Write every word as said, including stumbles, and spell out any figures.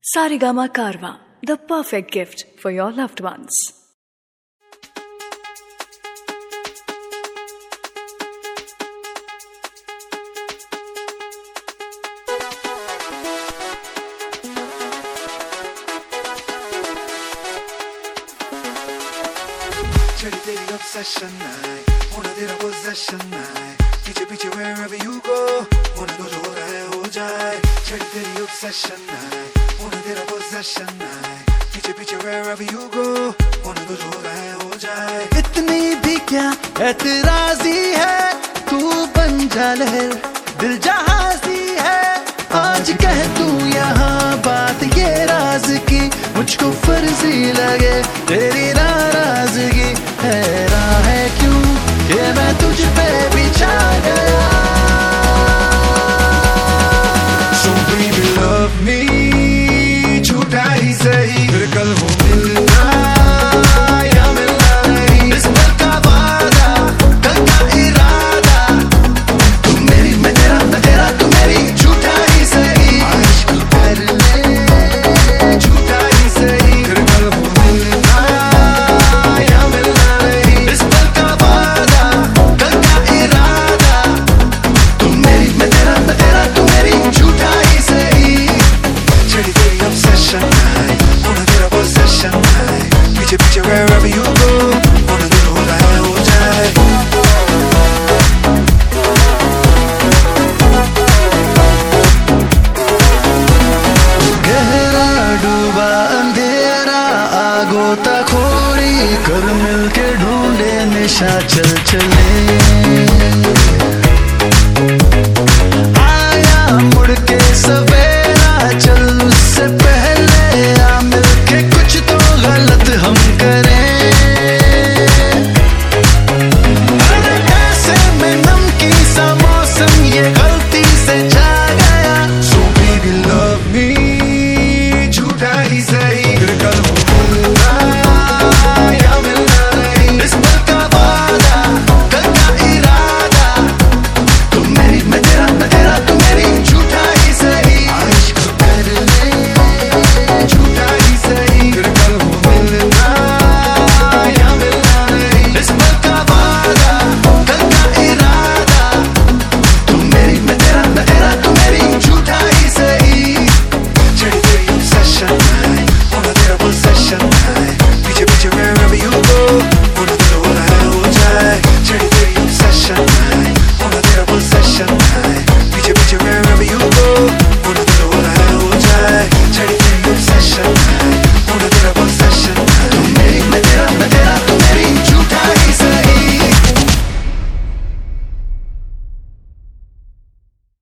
Saregama Karwa, the perfect gift for your loved ones. चढ़ी तेरी obsession है, होना तेरा possession है, पीछे पीछे wherever you go, होने दो जो हो रहा है हो जाए. चढ़ी तेरी obsession है, होना तेरा possession है, पीछे पीछे wherever you go, होने दो जो हो रहा है हो जाए. इतनी भी क्या एतराजी है, तू बन जा लहर दिल जहाजी है. आज कह तू यहाँ बात ये राज की, मुझको फर्जी लगे तेरी नाराजगी. हैरान है क्यों ये मैं तुझ पे भी छा गया. So baby love me, झूठा ही सही, फिर कल हो मिलना या मिलना नहीं. इस दिल का वादा, कल का इरादा, तू मेरी मैं तेरा मैं तेरा तू मेरी. झूठा ही सही, इश्क कर ले झूठा ही सही, फिर कल हो मिलना या मिलना नहीं. इस दिल का वादा, कल का इरादा, तू मेरी मैं तेरा मैं तेरा तू मेरी. झूठा ही सही. चढ़ी तेरी obsession है, होना तेरा possession है, पीछे पीछे wherever you go, होने दो जो हो रहा है हो जाए. गहरा डूबा अंधेरा, आगो तक खोरी कर मिलके ढूंढे निशा. चल चले